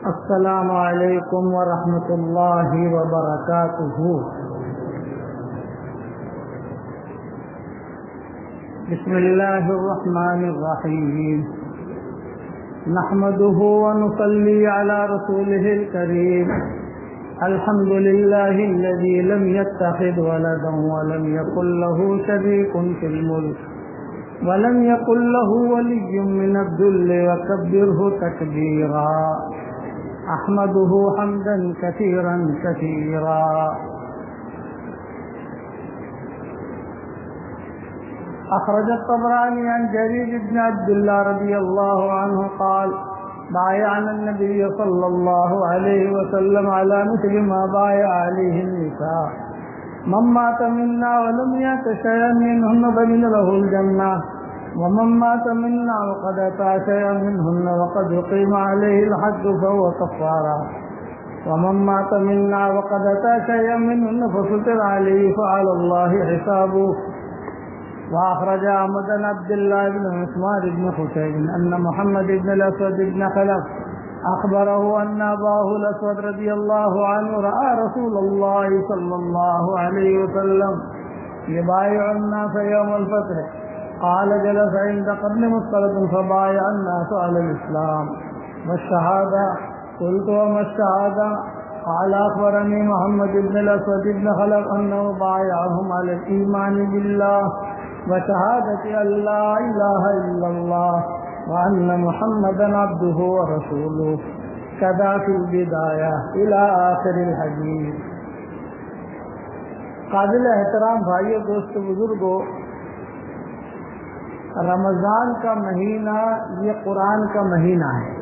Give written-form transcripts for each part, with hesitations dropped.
السلام علیکم ورحمۃ اللہ وبرکاتہ۔ بسم اللہ الرحمن الرحیم، نحمده ونصلي على رسوله الكريم، الحمد لله الذي لم يتخذ ولدا ولم يكن له شريك في الملك ولم يكن له ولي من الذل وكبره تكبيرا، احمده حمدا كثيرا كثيرا۔ اخرج الطبراني عن جرير بن عبد الله رضي الله عنه قال بايعنا النبي صلى الله عليه وسلم على مثل ما بايع عليه النساء، من مات منا ولم يأت شيئا منهن فمن له الجنة، ومن مات منا وقد أتى شيئا منهن وقد أقيم عليه الحد فهو كفارة، ومن مات منا وقد أتى شيئا منهن فستر عليه فعلى الله حسابه۔ وأخرج أحمد بن عبد الله بن عثمان بن حسين أن محمد بن الأسود بن خلف أخبره أن أباه الأسود رضي الله عنه رأى رسول الله صلى الله عليه وسلم يبايع الناس يوم الفتح، قال جلس عند قرن مختلط فبايع الناس على الإسلام والشهادة، قلت وما الشهادة؟ قال أخبرني محمد بن الأسود بن خلف أنه بايعهم على الإيمان بالله وشهادة أن لا إله إلا الله وأن محمدا عبده ورسوله، كذا في البداية إلى آخر الحديث۔ قابل احترام بھائیو، دوست بزرگوں، رمضان کا مہینہ یہ قرآن کا مہینہ ہے۔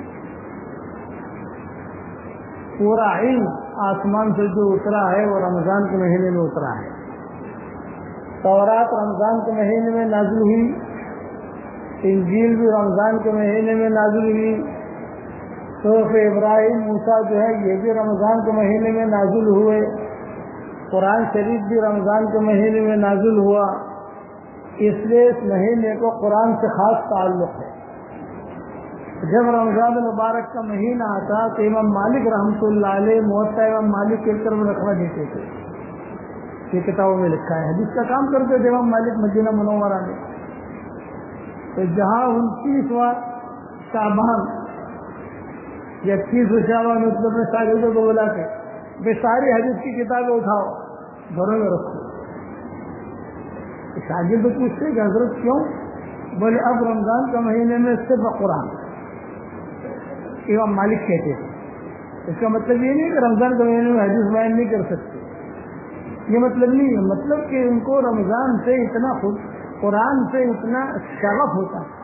پورا علم آسمان سے جو اترا ہے وہ رمضان کے مہینے میں اترا ہے۔ تورات رمضان کے مہینے میں نازل ہوئی، انجیل بھی رمضان کے مہینے میں نازل ہوئی، صحف ابراہیم موسیٰ جو ہے یہ بھی رمضان کے مہینے میں نازل ہوئے، قرآن شریف بھی رمضان کے مہینے میں نازل ہوا۔ اس لیے اس مہینے کو قرآن سے خاص تعلق ہے۔ جب رمضان المبارک کا مہینہ آتا تو امام مالک رحمۃ اللہ علیہ موطا امام مالک کی طرف رکھوا دیتے تھے، یہ کتابوں میں لکھا ہے، حدیث کا کام کرتے تھے امام مالک مدینہ منورہ میں۔ تو جہاں 29واں شعبان یا 30واں شعبان اپنے شاگردوں کو بلا کے بے ساری حدیث کی کتابیں اٹھاؤ، گھروں میں رکھو۔ شاگرد پوچھتے کہ حضرت کیوں؟ بولے اب رمضان کا مہینے میں صرف قرآن، امام مالک کہتے تھے۔ اس کا مطلب یہ نہیں کہ رمضان کے مہینے میں حدیث بیان نہیں کر سکتے، یہ مطلب نہیں ہے، مطلب کہ ان کو رمضان سے اتنا خود قرآن سے اتنا شغف ہوتا تھا۔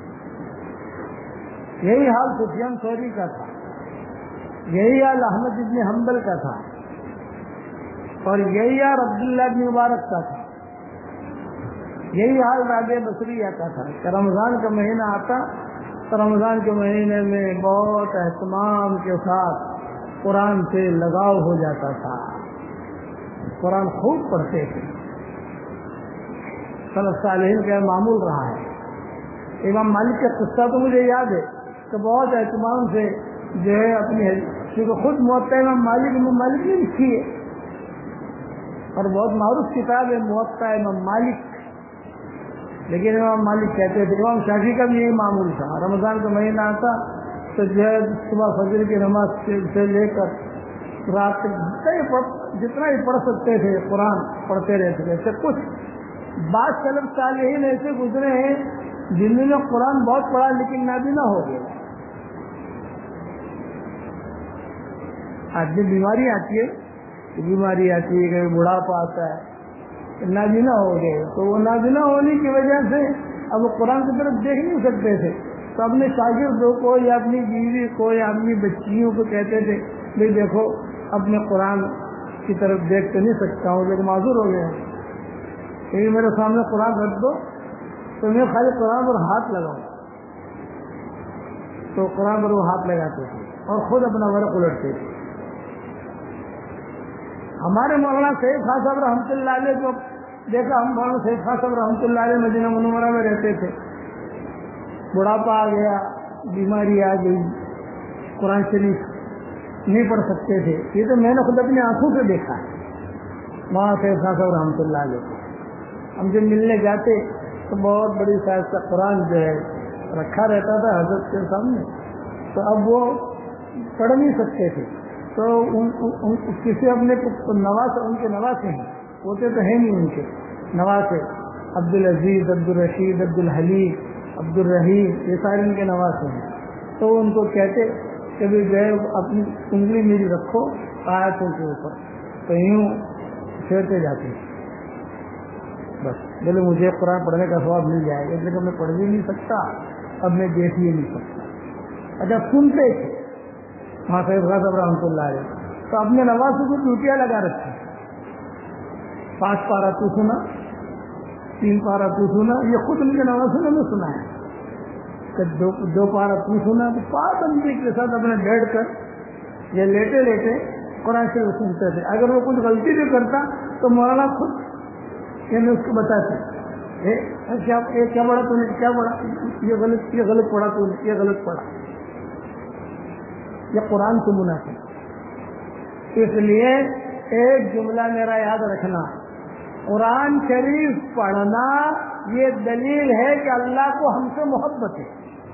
یہی حال سفیان ثوری کا تھا، یہی حال احمد بن حنبل کا تھا، اور یہی حال عبداللہ بن مبارک کا تھا، یہی حال رابعہ بصریہ کا تھا کہ رمضان کا مہینہ آتا تو رمضان کے مہینے میں بہت اہتمام کے ساتھ قرآن سے لگاؤ ہو جاتا تھا، قرآن خوب پڑھتے تھے۔ سلف صالحین کا معمول رہا ہے۔ امام مالک کا قصہ تو مجھے یاد ہے کہ بہت اہتمام سے جو ہے اپنی، کیونکہ خود موطا امام مالک نے لکھی ہے، اور بہت معروف کتاب ہے موطا امام مالک، لیکن امام مالک کہتے تھے، امام شافعی کا بھی یہی معمول تھا، رمضان کا مہینہ آتا تو جو ہے صبح فجر کی نماز سے لے کر رات تک جتنا ہی پڑھ سکتے تھے قرآن پڑھتے رہتے تھے۔ ایسے کچھ بعض سلف صالحین ایسے گزرے ہیں جنہوں نے قرآن بہت پڑھا لیکن نابینا ہو گئے۔ آج بھی بیماری آتی ہے، کبھی بڑھاپا آتا ہے، نابینا ہو گئے، تو وہ نابینا ہونے کی وجہ سے اب وہ قرآن کی طرف دیکھ نہیں سکتے تھے، تو اپنے شاگردوں کو یا اپنی بیوی کو یا اپنی بچیوں کو کہتے تھے بھائی دیکھو اپنے قرآن کی طرف دیکھ تو نہیں سکتا ہوں، لیکن معذور ہو گیا، کہیں میرے سامنے قرآن رکھ دو تو میں خالی قرآن پر ہاتھ لگاؤں، تو قرآن پر وہ ہاتھ لگاتے تھے اور خود اپنا ورق الٹتے تھے۔ ہمارے مولانا سید خان صاحب رحمۃ اللہ علیہ کو دیکھا، ہم مولانا سید خان صاحب رحمۃ اللہ علیہ مدینہ منورہ میں رہتے تھے، بڑھاپا آ گیا، بیماری آ گئی، قرآن شریف نہیں پڑھ سکتے تھے. یہ تو میں نے خود اپنی آنکھوں سے دیکھا ہے. وہاں سے صاحب رحمۃ اللہ علیہ ہم جب ملنے جاتے تو بہت بڑی سائز کا قرآن جو ہے رکھا رہتا تھا حضرت کے سامنے, تو اب وہ پڑھ نہیں سکتے تھے. تو کسی اپنے نواز ان کے نواسے ہیں, ہوتے تو ہیں نہیں ان کے نواسے, عبدالعزیز, عبدالرشید, عبدالحلیم, عبدالرحیم, یہ سارے ان کے نواسے ہیں. تو ان کو کہتے کہ بھی جو ہے اپنی انگلی میری رکھو آیتوں کے اوپر, تو یوں پھیرتے جاتے ہیں. بس بولے مجھے قرآن پڑھنے کا ثواب مل جائے گا, اس لیے میں پڑھ بھی نہیں سکتا, اب میں دیکھ بھی نہیں سکتا. اچھا سنتے تھے وہاں صاحب صاحب رحمۃ اللہ علیہ, تو اپنے نوازوں کو ڈیوٹیاں لگا رکھی, 5 پارا تو سنا, 3 پارا تو سنا. یہ خود ان کے نوازوں نے سنا ہے کہ 2 پارا تو سنا. تو پابندی کے ساتھ اپنے بیٹھ کر یہ لیٹے لیٹے قرآن شریف سنتے تھے. اگر وہ کچھ غلطی بھی کرتا تو مولانا خود یعنی اس کو بتاتے, کیا پڑھا تو نے, کیا پڑھا, یہ غلط پڑھا تو نے, یہ غلط پڑھا. یہ قرآن سے مناسب. اس لیے ایک جملہ میرا یاد رکھنا, قرآن شریف پڑھنا یہ دلیل ہے کہ اللہ کو ہم سے محبت ہے,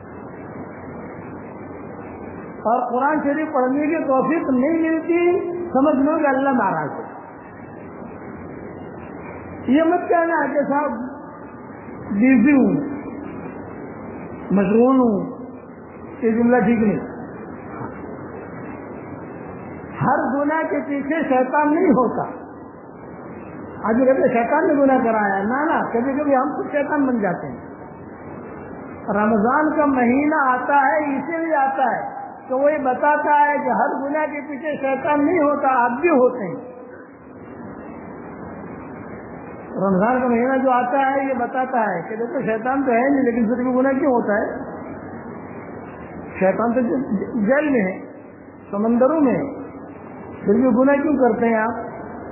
اور قرآن شریف پڑھنے کی توفیق نہیں ملتی سمجھ لو کہ اللہ ناراض ہے. یہ مت کہنا کہ صاحب بیزی ہوں, مشغول ہوں, یہ جملہ ٹھیک نہیں. ہر گناہ کے پیچھے شیطان نہیں ہوتا. آج کہتے شیطان نے گناہ کرایا, نہ کبھی کبھی ہم خود شیطان بن جاتے ہیں. رمضان کا مہینہ آتا ہے اسی لیے آتا ہے کہ وہ یہ بتاتا ہے کہ ہر گناہ کے پیچھے شیطان نہیں ہوتا, آپ بھی ہوتے ہیں. رمضان کا مہینہ جو آتا ہے یہ بتاتا ہے کہ دیکھو شیطان تو ہے نہیں, لیکن پھر بھی گناہ کیوں ہوتا ہے؟ شیطان تو جیل میں ہے, سمندروں میں, پھر بھی گناہ کیوں کرتے ہیں آپ؟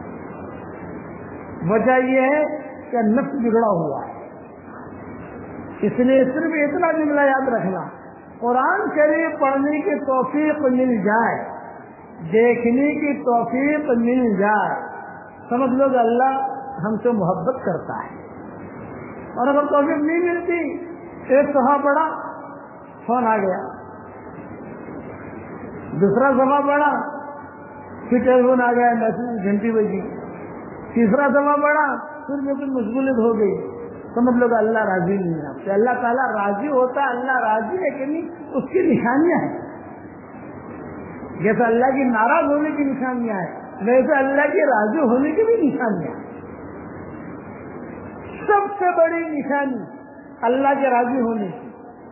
وجہ یہ ہے کہ نفس بگڑا ہوا ہے. اس لیے صرف اتنا جملہ یاد رکھنا, قرآن شریف پڑھنے کی توفیق مل جائے, دیکھنے کی توفیق مل جائے, سمجھ لو کہ اللہ ہم سے محبت کرتا ہے. اور اگر توفیق نہیں ملتی, ایک صفحہ پڑھا فون آ گیا, دوسرا صفحہ پڑھا پھر ٹیلیفون آ گیا, میسج گھنٹی بجی, تیسرا صفحہ پڑھا پھر میں کچھ مشغولیت ہو گئی, سمجھ لو کہ اللہ راضی نہیں ہے آپ سے. اللہ تعالیٰ راضی ہوتا ہے, اللہ راضی ہے کہ نہیں اس کی نشانیاں ہیں. جیسے اللہ کی ناراض ہونے کی نشانیاں ہیں ویسے اللہ کی راضی ہونے کی بھی نشانیاں ہیں. سب سے بڑی نشانی اللہ کے راضی ہونے کی,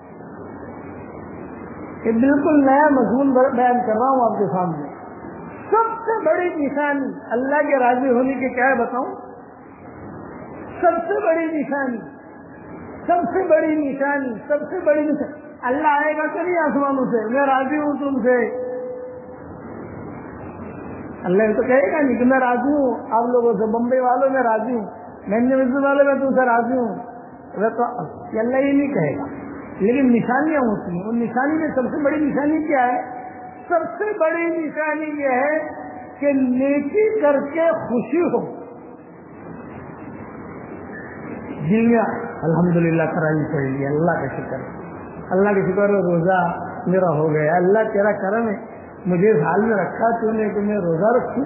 یہ بالکل نیا مضمون بیان کر رہا ہوں آپ کے سامنے. سب سے بڑی نشانی اللہ کے راضی ہونے کی کیا ہے بتاؤں؟ سب سے بڑی نشانی, سب سے بڑی نشانی, سب سے بڑی نشانی, اللہ آئے گا کہ نہیں آسمانوں سے, میں راضی ہوں تم سے. اللہ تو کہے گا نہیں کہ میں راضی ہوں آپ لوگوں سے, بمبئی والوں میں راضی ہوں, مینجمنٹ والوں میں تم سے راضی ہوں. تو اللہ یہ نہیں کہے گا, لیکن نشانیاں ہوتی ہیں. ان نشانی میں سب سے بڑی نشانی کیا ہے؟ سب سے بڑی نشانی یہ ہے کہ نیکی کر کے خوشی ہو. دل میں الحمدللہ کرانی چاہیے, اللہ کا شکر, اللہ کا شکر ہے روزہ میرا ہو گیا, اللہ تیرا کرم ہے مجھے اس حال میں رکھا تو نے کہ میں روزہ رکھوں,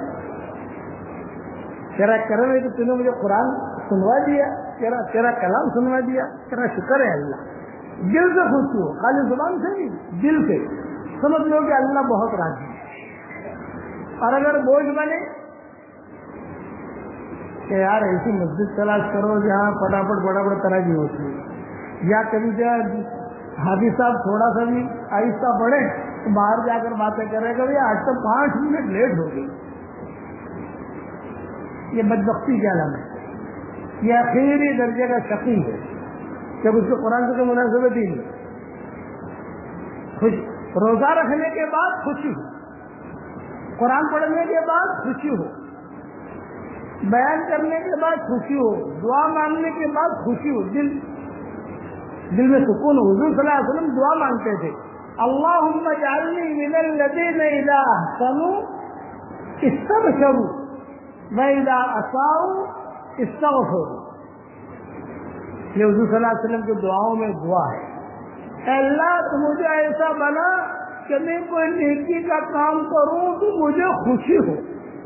تیرا کرم ہے کہ تو نے مجھے قرآن سنوا دیا, تیرا کلام سنوا دیا, تیرا شکر ہے اللہ. دل سے خوشی ہو, خالی زبان سے نہیں, دل سے. سمجھ لو کہ اللہ بہت راضی ہے. اور اگر بوجھ بنے کہ یار ایسی مسجد تلاش کرو جہاں فٹافٹ تراجی ہوتی ہے, یا کبھی کیا حافظ صاحب تھوڑا سا بھی آہستہ پڑھے تو باہر جا کر باتیں کرے گا, آج تک 5 منٹ لیٹ ہو گئی. یہ بدبختی کی علامت ہے, یہ آخری درجے کا شقی ہے جب اس کو قرآن سے مناسبت ہی نہیں. روزہ رکھنے کے بعد خوشی ہو, قرآن پڑھنے کے بعد خوشی ہو, بیان کرنے کے بعد خوشی ہو, دعا مانگنے کے بعد خوشی ہو, دل میں سکون ہو. حضور صلی اللہ علیہ وسلم دعا مانگتے تھے اللهم اجعلنی من الذین اذا احسنوا استبشروا واذا اساءوا استغفروا. یہ حضور صلی اللہ علیہ وسلم کی دعاؤں میں دعا ہے. اے اللہ تو مجھے ایسا بنا کہ میں کوئی نیکی کا کام کروں تو مجھے خوشی ہو,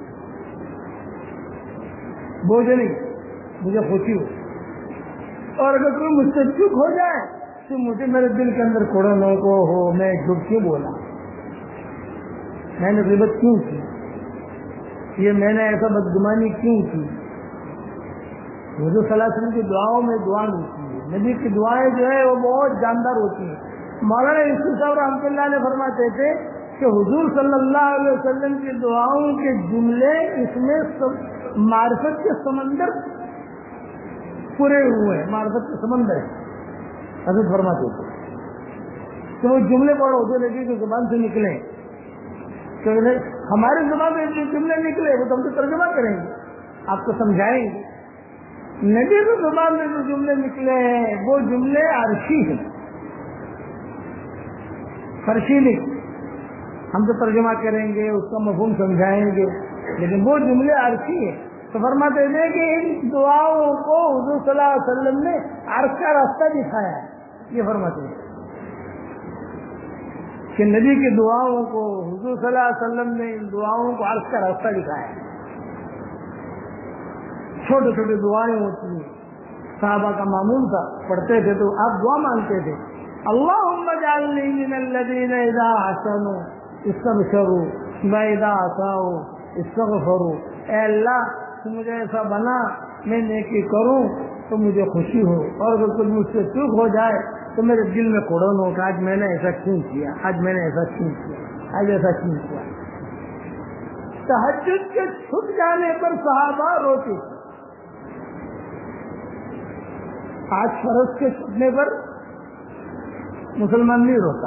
بوجھ نہیں, مجھے خوشی ہو. اور اگر کوئی مجھ سے چپ ہو جائے تو مجھے میرے دل کے اندر کوڑنے کو ہو, میں جھوٹ کیوں بولا, میں نے غیبت کیوں کی, یہ میں نے ایسا بدگمانی کیوں کی. حضور صلی اللہ علیہ وسلم کی دعاؤں میں دعا ملتی ہے. نبی کی دعائیں جو ہے وہ بہت جاندار ہوتی ہیں. مولانا یوسف صاحب رحمۃ اللہ علیہ فرماتے تھے کہ حضور صلی اللہ علیہ وسلم کی دعاؤں کے جملے اس میں معرفت کے سمندر پورے ہوئے ہیں, معرفت کے سمندر ہے. حضرت فرماتے تھے کہ وہ جملے پڑھو جو نبی کی زبان سے نکلے, کہ ہماری زبان سے جو جملے نکلے وہ تو ہم کو ترجمہ کریں گے, آپ کو سمجھائیں گے. نبی کی زبان میں جو جملے نکلے ہیں وہ جملے عرشی ہیں, فرشی نہیں. ہم تو ترجمہ کریں گے, اس کا مفہوم سمجھائیں گے, لیکن وہ جملے عرشی ہیں. تو فرماتے ہیں کہ ان دعاؤں کو حضور صلی اللہ علیہ وسلم نے عرش کا راستہ دکھایا ہے. یہ فرماتے ہیں کہ نبی کی دعاؤں کو حضور صلی اللہ علیہ وسلم نے ان دعاؤں کو عرش کا راستہ دکھایا ہے. چھوٹے چھوٹے دعائیں ہوتی ہیں, صحابہ کا معمول تھا, پڑھتے تھے تو آپ دعا مانگتے تھے, اللہم اجعلنی من الذین اذا احسنوا استبشروا واذا اساءوا استغفروا. اے اللہ تو مجھے ایسا بنا میں نیکی کروں تو مجھے خوشی ہو, اور اگر کچھ مجھ سے چوک ہو جائے تو میرے دل میں کوڑن ہو کہ آج میں نے ایسا کیوں کیا, آج میں نے ایسا کیوں کیا, آج ایسا کیوں کیا. تہجد کے چھٹ جانے پر صحابہ روتے, آج فرض کے چھٹنے پر مسلمان نہیں روتا.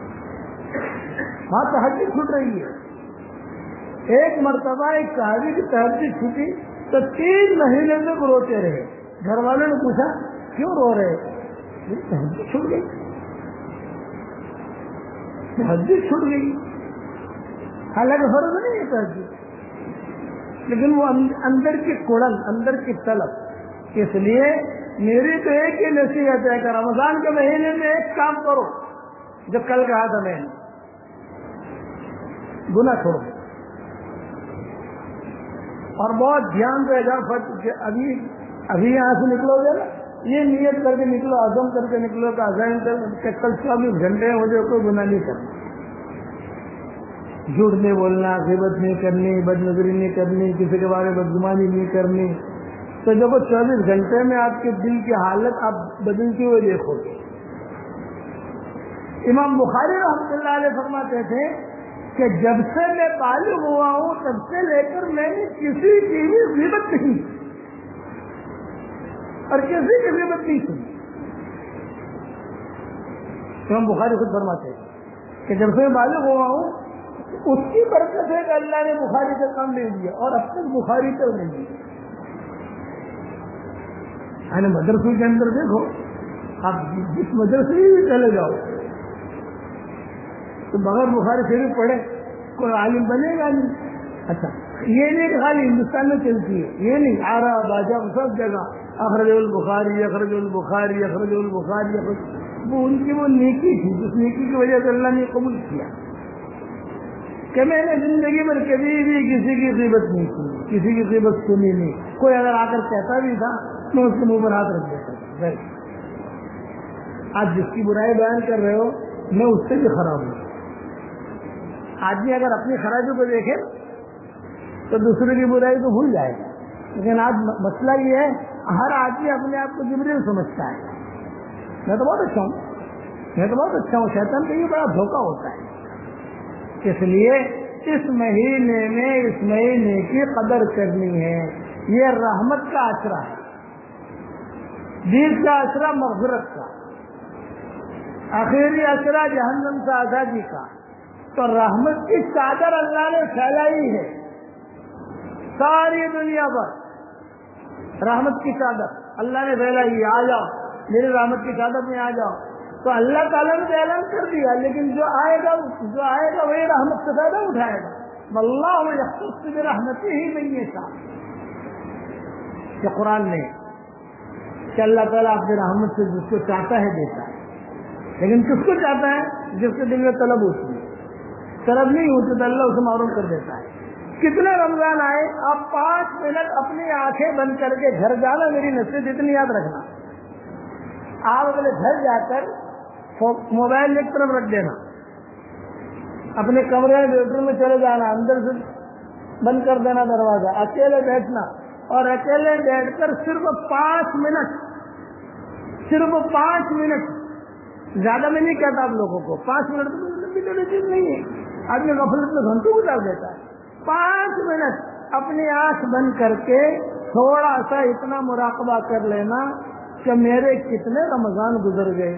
وہاں تہجد چھوٹ رہی ہے. ایک مرتبہ ایک صحابی کی تہجد چھوٹی تو 3 مہینے تک روتے رہے. گھر والوں نے پوچھا کیوں رو رہے, تہجد چھوٹ گئی, تہجد چھوٹ گئی. حالانکہ فرض نہیں ہے تہجد, لیکن وہ اندر کی کوڑن, اندر کی طلب. اس لیے میری تو ایک ہی نصیحت ہے کہ رمضان کے مہینے میں ایک کام کرو جو کل کہا تھا میں نے, گناہ چھوڑو. اور بہت دھیان رہے گا, ابھی یہاں سے نکلو گے نا, یہ نیت کر کے نکلو, عزم کر کے نکلو کہ عزائم کر کل 24 گھنٹے مجھے کوئی گناہ نہیں کرنا, جھوٹ نہیں بولنا, غیبت نہیں کرنی, بد نظری نہیں کرنی, کسی کے بارے میں بدگمانی نہیں کرنی. تو جب وہ 24 گھنٹے میں آپ کے دل کی حالت آپ بدلتی ہوئے دیکھو گے. امام بخاری رحمۃ اللہ علیہ فرماتے تھے کہ جب سے میں بالغ ہوا ہوں تب سے لے کر میں نے کسی کی بھی غیبت نہیں اور کسی کی غیبت نہیں سنی. امام بخاری خود فرماتے ہیں کہ جب سے میں بالغ ہوا ہوں اس کی برکت ہے کہ اللہ نے بخاری کا کام لے دیا اور اب تک بخاری کر نہیں دیا. یعنی مدرسے کے اندر دیکھو, آپ جس مدرسے بھی چلے جاؤ تو بغیر بخاری شریف پڑھے کوئی عالم بنے گا نہیں. اچھا یہ نہیں کہ خالی ہندوستان میں چلتی ہے, یہ نہیں, آ رہا باجا سب جگہ اخرج البخاری اخرج البخاری اخرج البخاری. وہ ان کی وہ نیکی تھی جس نیکی کی وجہ سے اللہ نے قبول کیا کہ میں نے زندگی میں کبھی بھی کسی کی غیبت نہیں کی, کسی کی غیبت سنی نہیں. کوئی اگر آ کر کہتا بھی تھا میں اس کے منہ پر ہاتھ رکھ دیتا. آج جس کی برائی بیان کر رہے ہو میں اس سے بھی خراب ہوں. آدمی اگر اپنی خرابی کو دیکھے تو دوسرے کی برائی کو بھول جائے گا, لیکن آج مسئلہ یہ ہے ہر آدمی اپنے آپ کو جبریل سمجھتا ہے. میں تو بہت اچھا ہوں, میں تو بہت اچھا ہوں. شیطان کا یہ بڑا دھوکہ ہوتا ہے. اس لیے اس مہینے میں اس مہینے کی قدر کرنی ہے. یہ رحمت کا آسرا ہے, دین کا آسرا مغفرت کا, آخری آسرا جہنم سے آزادی کا. تو رحمت کی چادر اللہ نے پھیلائی ہے ساری دنیا پر. رحمت کی چادر اللہ نے پھیلائی ہے, آ جاؤ میری رحمت کی چادر میں آ جاؤ. تو اللہ تعالیٰ نے اعلان کر دیا، لیکن جو آئے گا وہی رحمت سے فائدہ اٹھائے گا. واللہ یختص برحمتہ من یشاء، یہ قرآن میں کہ اللہ تعالیٰ اپنی رحمت سے جس کو چاہتا ہے دیتا ہے، لیکن کس کو چاہتا ہے؟ جس کے دل میں طلب ہوتی ہے. طلب نہیں ہوتی تو اللہ اسے معروف کر دیتا ہے. کتنے رمضان آئے، آپ 5 منٹ اپنی آنکھیں بند کر کے گھر جانا، میری نصیحت اتنی یاد رکھنا، آپ اپنے گھر جا کر موبائل ایک طرف رکھ دینا، اپنے کمرے بیڈ روم میں چلے جانا، اندر سے بند کر دینا دروازہ، اکیلے بیٹھنا اور اکیلے بیٹھ کر صرف 5 منٹ، زیادہ میں نہیں کہتا آپ لوگوں کو، 5 منٹ تو لمبی چیز نہیں ہے، آدمی غفلت میں گھنٹوں گزار دیتا ہے. 5 منٹ اپنی آنکھ بند کر کے تھوڑا سا اتنا مراقبہ کر لینا کہ میرے کتنے رمضان گزر گئے.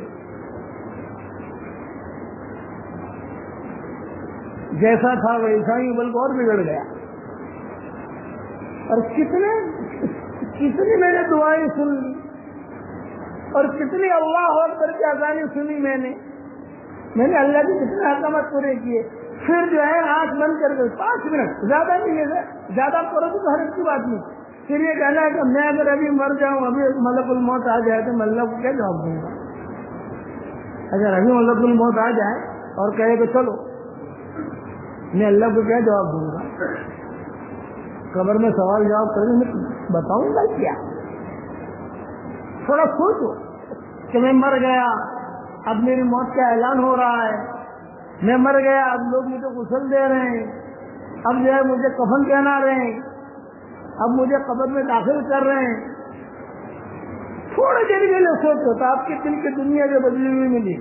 جیسا تھا ویسا ہی بلکہ اور بگڑ گیا. اور کتنی میں نے دعائیں سن لی اور کتنی اللہ اکبر کی اذانیں سنی میں نے اللہ کی کتنے احکامات پورے کیے. پھر جو ہے آنکھ بند کر کے 5 منٹ، زیادہ نہیں ہے، زیادہ کرو تو ہر ایک کی بات نہیں. پھر یہ کہنا ہے کہ میں اگر ابھی مر جاؤں، ابھی ملک الموت آ جائے تو میں اللہ کو کیا جواب دوں گا؟ اگر ابھی ملک الموت آ جائے اور کہے کہ چلو، میں اللہ کو کیا جواب دوں گا؟ قبر میں سوال جواب کرنے میں بتاؤں گا کیا؟ تھوڑا سوچو کہ میں مر گیا، اب میری موت کا اعلان ہو رہا ہے، میں مر گیا، اب لوگ مجھے غسل دے رہے ہیں، اب جو ہے مجھے کفن پہنا رہے ہیں، اب مجھے قبر میں داخل کر رہے ہیں. تھوڑے دیر کے لیے سوچو تو آپ کے دل کی دنیا جو بدلی ہوئی ملی.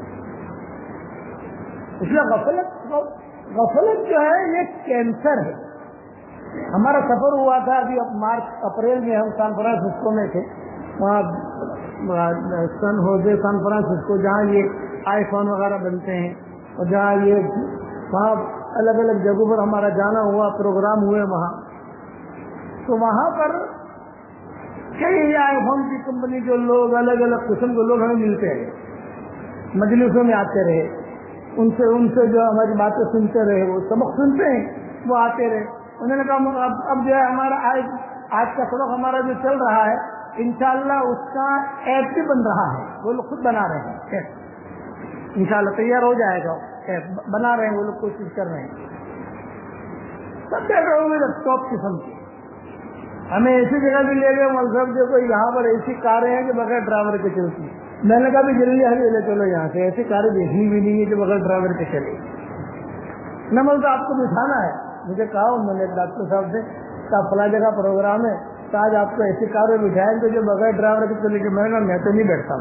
اس لیے غفلت جو ہے یہ کینسر ہے. ہمارا سفر ہوا تھا ابھی مارچ اپریل میں، ہم سان فرانسسکو میں تھے، وہاں سان ہوزے سان فرانسسکو، جہاں یہ آئی فون وغیرہ بنتے ہیں اور جہاں یہ وہاں الگ الگ جگہوں پر ہمارا جانا ہوا، پروگرام ہوئے وہاں. تو وہاں پر کئی آئی فون کی کمپنی کے لوگ، الگ الگ قسم کے لوگ ہمیں ملتے رہے، مجلسوں میں آتے رہے، ان سے جو ہماری باتیں سنتے رہے، وہ سبق سنتے ہیں، وہ آتے رہے. انہوں نے کہا اب جو ہے ہمارا آج کا سبق ہمارا جو چل رہا ہے، انشاءاللہ اس کا ایپ بھی بن رہا ہے، وہ لوگ خود بنا رہے ہیں، انشاءاللہ تیار ہو جائے گا، ایپ بنا رہے ہیں وہ لوگ، کوشش کر رہے ہیں. سب دیکھ رہے ہوں گے ٹاپ قسم کی. ہمیں ایسی جگہ بھی لے گئے مذہب، دیکھو یہاں پر ایسی کاریں ہیں جو بغیر ڈرائیور کے چلتی. میں نے کہا بھی جلدی ہمیں لے چلو یہاں سے، ایسی کاریں دیکھنی بھی نہیں ہے جو بغیر ڈرائیور کے چلے. نہ مطلب آپ کو بٹھانا ہے، مجھے کہا انہوں نے ڈاکٹر صاحب سے کہ فلاں جگہ پروگرام ہے تو آج آپ کو ایسی کار میں بٹھائیں گے جو بغیر ڈرائیور کے چلے. میں نے کہا میں تو نہیں بیٹھتا،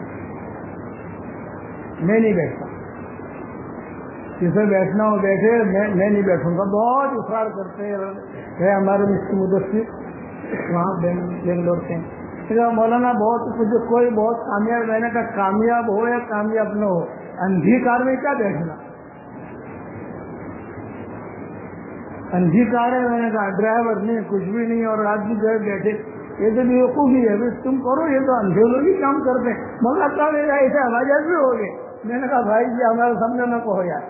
میں نہیں بیٹھتا، جسے بیٹھنا ہو بیٹھے، میں نہیں بیٹھوں گا. بہت اصرار کرتے ہیں ہمارے مفتی مدثر وہاں بنگلور کے. مولانا کوئی بہت کامیاب. میں نے کہا کامیاب ہو یا کامیاب نہ ہو، اندھی کار میں کیا بیٹھنا؟ اندھی کار ہے، میں نے کہا ڈرائیور نہیں، کچھ بھی نہیں، اور آدمی جو ہے بیٹھے، یہ تو بیوقوفی ہے. تم کرو، یہ تو اندھے لوگ ہی کام کرتے ہیں. مولانا صاحب ایسے ہوائی جہاز بھی ہو گئے. میں نے کہا بھائی جی ہمارے سامنے نہ کہو یار.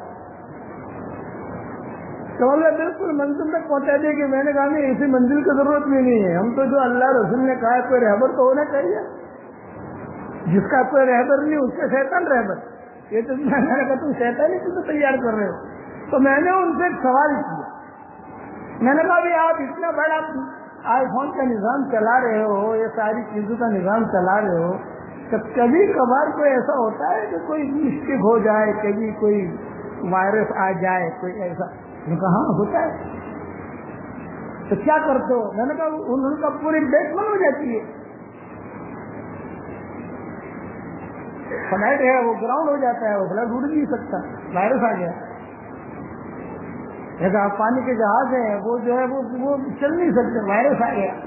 تو بالکل منزل تک پہنچا دیا کہ میں نے کہا نہیں، ایسی منزل کی ضرورت بھی نہیں ہے. ہم تو جو اللہ رسول نے کہا ہے کوئی رہبر تو ہونا چاہیے، جس کا کوئی رہبر نہیں اس کا شیطان رہبر. یہ تو میں نے کہا تم شیطان ہی تو تیار کر رہے ہو. تو میں نے ان سے ایک سوال کیا، میں نے کہا بھی آپ اتنا بڑا آئی فون کا نظام چلا رہے ہو، یہ ساری چیزوں کا نظام چلا رہے ہو، تو کبھی کبھار کوئی ایسا ہوتا ہے کہ کوئی مسٹیک ہو جائے، کبھی کوئی وائرس آ جائے، کوئی ایسا؟ میں نے کہا ہاں ہوتا ہے. تو کیا کرتے ہو؟ میں نے کہا انہوں کا پوری بیس بند ہو جاتی ہے، فلائٹ ہے وہ گراؤنڈ ہو جاتا ہے، وہ فلائٹ اڑ نہیں سکتا، وائرس آ گیا. پانی کے جہاز ہیں وہ جو ہے وہ چل نہیں سکتے، وائرس آ گیا.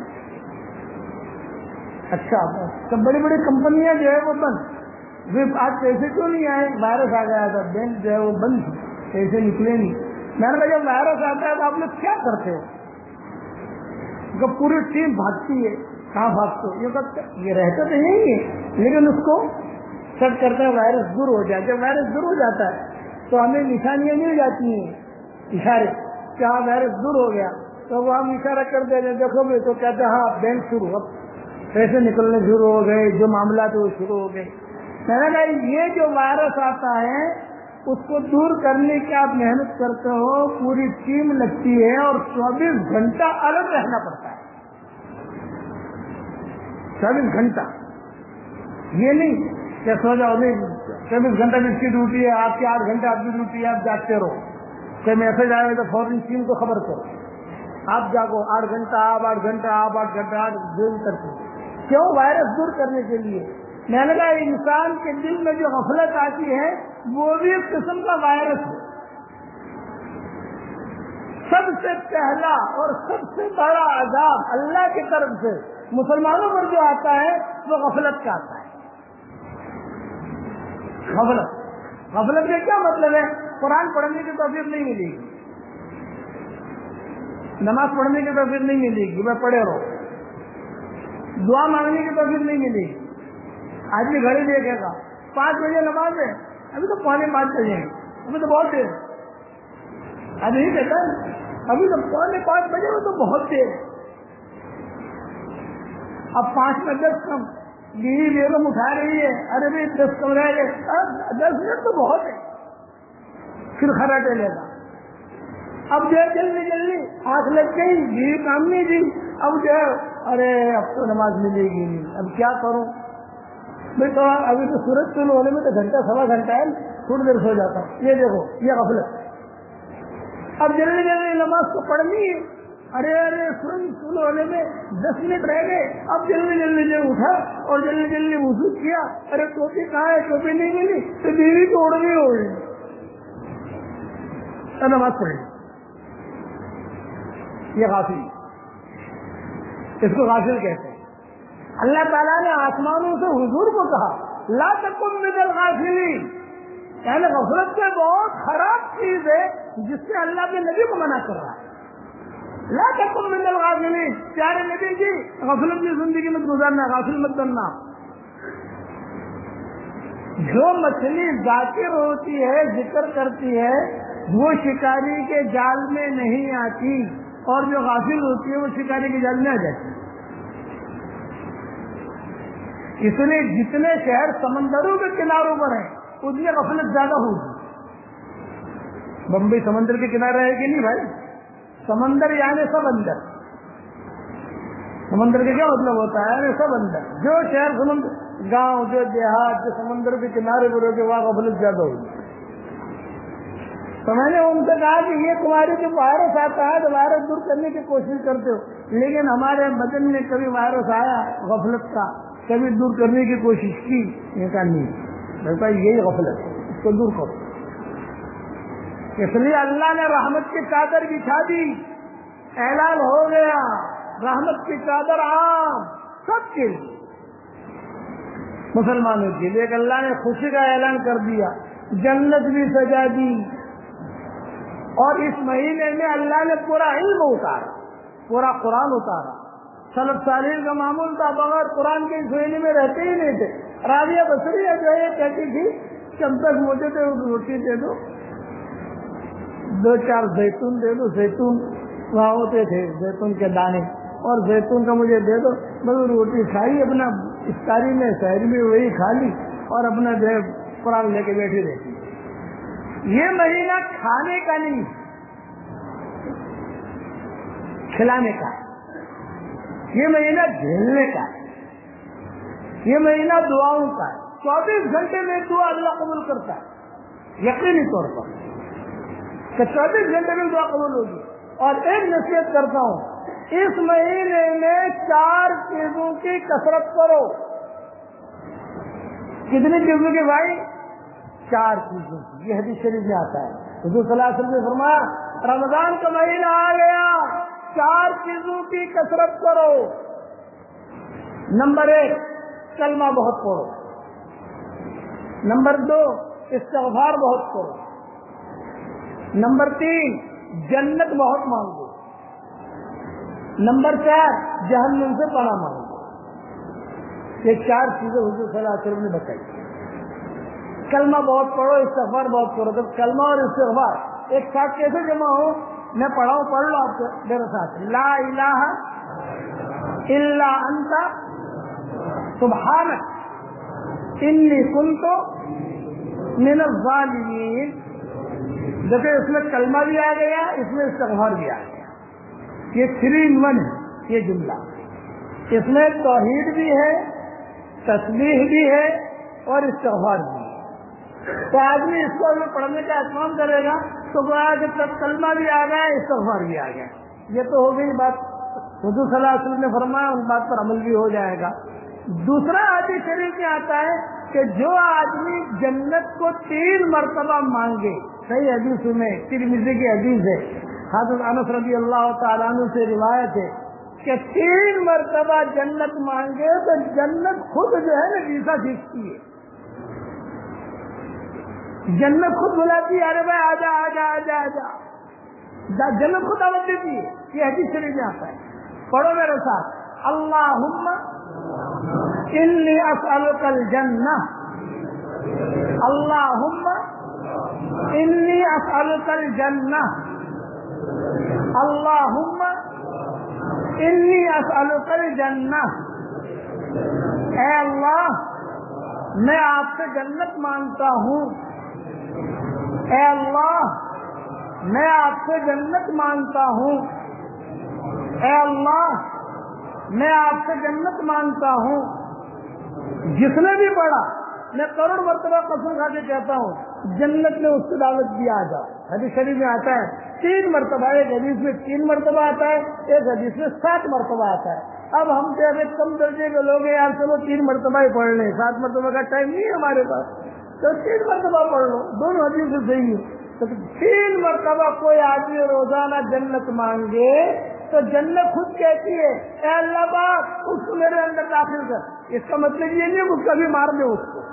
اچھا سب بڑی بڑی کمپنیاں جو ہے وہ بند، آج پیسے کیوں نہیں آئے؟ وائرس آ گیا تھا، بینک جو ہے وہ بند، پیسے نکلے نہیں. میں نے کہا جب وائرس آتا ہے تو آپ لوگ کیا کرتے ہو؟ جب پوری ٹیم بھاگتی ہے، کہاں بھاگتے ہو؟ یہ رہتا تو یہی ہے، لیکن اس کو سب کرتے ہیں وائرس دور ہو جائے. جب وائرس دور ہو جاتا ہے تو ہمیں نشانیاں مل جاتی ہیں, اشارے کہ ہاں وائرس دور ہو گیا, تو وہ ہم اشارہ کر دیں گے, دیکھو گے تو کہتے ہیں ہاں بینک شروع, اب پیسے نکلنے شروع ہو گئے, جو معاملات وہ شروع ہو گئے. میں نے کہا یہ جو وائرس آتا ہے اس کو دور کرنے کی آپ محنت کرتے ہو, پوری ٹیم لگتی ہے اور 24 گھنٹہ الگ رہنا پڑتا ہے. 24 گھنٹہ, یہ نہیں کہ سو جاؤ, نہیں 24 گھنٹہ بھی اس کی ڈیوٹی ہے, آپ کی 8 گھنٹے آپ کی ڈیوٹی ہے, آپ جاگتے رہو. کوئی میسج آئے تو فوراً ٹیم کو خبر کرو, آپ جاگو, 8 گھنٹہ آپ, 8 گھنٹہ آپ, 8 گھنٹہ آپ, جو بھی کرتے. کیوں؟ وائرس دور کرنے کے لیے. میں نے کہا انسان کے دل میں جو غفلت آتی ہے وہ بھی ایک قسم کا وائرس ہے. سب سے پہلا اور سب سے بڑا عذاب اللہ کی طرف سے مسلمانوں پر جو آتا ہے وہ غفلت کا آتا ہے. غفلت کا کیا مطلب ہے؟ قرآن پڑھنے کی توفیق نہیں ملے گی, نماز پڑھنے کی توفیق نہیں ملے گی, میں پڑھے رہو. دعا مانگنے کی توفیق نہیں ملے گی. آدمی گھڑی دیکھے گا 5 بجے نماز ہے, ابھی تو 4:45 بجے ہیں, ابھی تو بہت دیر. ابھی نہیں کہتا ابھی تو 4:45 بجے, وہ تو بہت دیر. اب 5 میں 10 کم, بیوی بیگم اٹھا رہی ہے, ارے بھائی 10 کم رہ گئے, 10 منٹ تو بہت ہے. پھر خراٹے لے گا. اب جو ہے جلدی آنکھ لگ گئی, بیوی کام نہیں دی, اب جو ہے ارے اب تو نماز ملے گی نہیں, اب کیا کروں بھائی. تو ابھی تو سورج شروع ہونے میں تو گھنٹہ سوا گھنٹہ ہے, تھوڑی دیر سو جاتا ہوں. یہ دیکھو یہ غفلت. اب جلدی نماز کو پڑھنی ہے, ارے سورج شروع ہونے میں 10 منٹ رہ گئے, اب جلدی اٹھا اور جلدی وضو کیا, ارے ٹوپی کہاں ہے, ٹوپی نہیں ملی, تو بیوی تو اڑ گئی, نماز پڑھی. یہ غافل, اس کو غافل کہتے ہیں. اللہ تعالیٰ نے آسمانوں سے حضور کو کہا لا تکن من الغافلین, یعنی غفلت سے بہت خراب چیز ہے جس سے اللہ کے نبی کو منع کر رہا ہے. لا تکن من الغافلین, پیارے نبی جی غفلت کی زندگی میں گزارنا, غافل مت بننا. جو مچھلی ذاکر ہوتی ہے, ذکر کرتی ہے, وہ شکاری کے جال میں نہیں آتی, اور جو غافل ہوتی ہے وہ شکاری کے جال میں آ جاتی ہے. اس لیے جتنے شہر سمندروں کے کناروں پر ہیں اتنی غفلت زیادہ ہوگی. بمبئی سمندر کے کنارے ہے کہ نہیں بھائی؟ سمندر یعنی سب اندر. سمندر کا کیا مطلب ہوتا ہے؟ یعنی سب اندر. جو شہر سمندر, گاؤں, جو دیہات, جو سمندر کے کنارے پر ہوتے وہاں غفلت زیادہ ہوگی. تو میں نے ان سے کہا کہ یہ تمہاری جو وائرس آتا ہے تو وائرس دور کرنے کی کوشش کرتے ہو, لیکن ہمارے بدن میں کبھی وائرس آیا غفلت کا, کبھی دور کرنے کی کوشش کی؟ یہ کہا نہیں, بلکہ یہی غفلت ہے, اس کو دور کرو. اس لیے اللہ نے رحمت کی چادر بچھا دی, اعلان ہو گیا رحمت کی چادر عام سب کے لیے, مسلمانوں کے لیے. اللہ نے خوشی کا اعلان کر دیا, جنت بھی سجا دی, اور اس مہینے میں اللہ نے پورا علم اتارا, پورا قرآن اتارا. سلف صالحین کا معمول تھا بغیر قرآن کے اس مہینے میں رہتے ہی نہیں تھے. رابعہ بصریہ جو ہے کہتی تھی کہ ہم تک مجھے تو روٹی دے دو, 2-4 زیتون دے دو, زیتون وہاں ہوتے تھے زیتون کے دانے, اور زیتون کا مجھے دے دو, بس روٹی کھائی, اپنا افطاری میں شہری میں وہی کھا لی, اور اپنا جو قرآن لے کے بیٹھی رہتی. یہ مہینہ کھانے کا نہیں, کھلانے کا ہے. یہ مہینہ جھیلنے کا ہے. یہ مہینہ دعاؤں کا ہے. 24 گھنٹے میں دعا اللہ قبول کرتا ہے یقینی طور پر, کہ 24 گھنٹے میں دعا قبول ہوگی. اور ایک نصیحت کرتا ہوں, اس مہینے میں 4 چیزوں کی کثرت کرو. کتنی چیزوں کی بھائی؟ 4 چیزوں کی. یہ حدیث شریف میں آتا ہے. حضور صلی اللہ علیہ وسلم نے فرمایا رمضان کا مہینہ آ گیا, 4 چیزوں کی کثرت کرو. نمبر 1 کلمہ بہت پڑھو. نمبر 2 استغفار بہت کرو. نمبر 3 جنت بہت مانگو. نمبر 4 جہنم سے پناہ مانگو. یہ 4 چیزیں حضور صلی اللہ علیہ وسلم نے بتائی. کلمہ بہت پڑھو استغفار بہت کرو. تو کلمہ اور استغفار ایک ساتھ کیسے جمع ہو؟ میں پڑھاؤں، پڑھ لو آپ میرے ساتھ. لا الہ الا انت سبحانک انی کنت من الظالمین. دیکھیں اس میں کلمہ بھی آ گیا، اس میں استغفار بھی آ گیا. یہ 3 in 1 ہے یہ جملہ. اس میں توحید بھی ہے، تسبیح بھی ہے اور استغفار بھی ہے. تو آدمی اس کو اگر پڑھنے کا اہتمام کرے گا تو گویا کہ تب کلمہ بھی آ گیا، استغفار بھی آ گیا. یہ تو ہو گئی بات. حضور صلی اللہ علیہ وسلم نے فرمایا، اس بات پر عمل بھی ہو جائے گا. دوسرا حدیث شریف میں آتا ہے کہ جو آدمی جنت کو 3 مرتبہ مانگے، صحیح حدیث میں ترمذی کی حدیث ہے، حضرت انس رضی اللہ تعالیٰ عنہ سے روایت ہے کہ 3 مرتبہ جنت مانگے تو جنت خود جو ہے نا ویزا کھینچتی ہے. جنت خود بلاتی ہے، ارے بھائی آجا آجا آجا آجا. جنت خود دعوت دیتی ہے. یہ حدیث شریف میں آتا ہے. پڑھو میرے ساتھ. اللہم انی اسألک الجنہ، اللہم انی اسألک الجنہ، اللہم انی اسألک الجنہ. اے اللہ میں آپ سے جنت مانگتا ہوں. اے اللہ میں آپ سے جنت مانگتا ہوں. اے اللہ میں آپ سے جنت مانگتا ہوں. جس نے بھی پڑھا، میں کروڑ مرتبہ قسم کھا کے کہتا ہوں، جنت میں اس کی دعوت دیا آ جاؤ. حدیث شریف میں آتا ہے 3 مرتبہ. ایک حدیث میں 3 مرتبہ آتا ہے، ایک حدیث میں 7 مرتبہ آتا ہے. اب ہم سے کم درجے کے لوگ ہیں یار، چلو 3 مرتبہ ہی پڑھ لیں، 7 مرتبہ کا ٹائم نہیں ہے ہمارے پاس، تو 3 مرتبہ پڑھ لو. دونوں حدیث سے صحیح ہے. تو 3 مرتبہ کوئی آدمی روزانہ جنت مانگے تو جنت خود کہتی ہے اے اللہ پاک اس کو میرے اندر داخل کر. اس کا مطلب یہ نہیں کہ کبھی مار دے اس کو،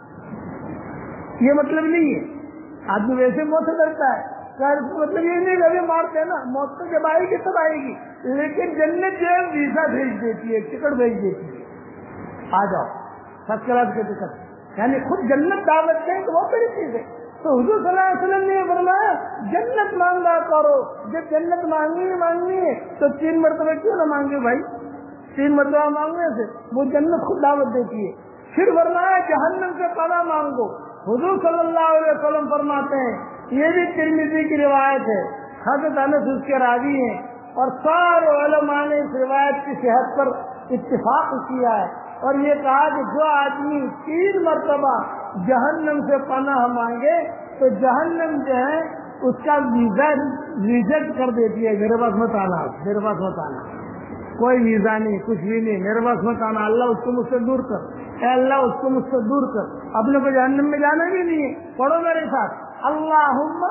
یہ مطلب نہیں ہے. آدمی ویسے موت سے ڈرتا ہے، مطلب یہ نہیں کہ ابھی مارتے ہیں نا، موت تو جب آئے گی تب آئے گی. لیکن جنت جو ہے ویزا بھیج دیتی ہے، ٹکٹ بھیج دیتی ہے، آ جاؤ فرسٹ کلاس کے ٹکٹ. یعنی خود جنت دعوت دیں تو وہ بڑی چیز ہے. تو حضور صلی اللہ علیہ وسلم نے فرمایا جنت مانگا کرو. جب جنت مانگنی ہے تو 3 مرتبہ کیوں نہ مانگے بھائی؟ 3 مرتبہ مانگنے سے وہ جنت خود دعوت دیتی ہے. پھر فرمایا جہنم سے پناہ مانگو. حضور صلی اللہ علیہ وسلم فرماتے ہیں، یہ بھی ترمذی کی روایت ہے، حضرت انس اس کے راوی ہیں، اور سارے علماء نے اس روایت کی صحت پر اتفاق کیا ہے اور یہ کہا کہ جو آدمی 3 مرتبہ جہنم سے پناہ مانگے تو جہنم جو ہے اس کا ویزا ریجیکٹ کر دیتی ہے. میرے پاس مت آنا، میرے پاس مت آنا، کوئی ویزا نہیں، کچھ بھی نہیں، میرے پاس مت آنا. اللہ اس کو مجھ سے دور کر، اے اللہ اس کو مجھ سے دور کر. اپنے کو جہنم میں جانا بھی نہیں ہے. پڑھو میرے ساتھ. اللہم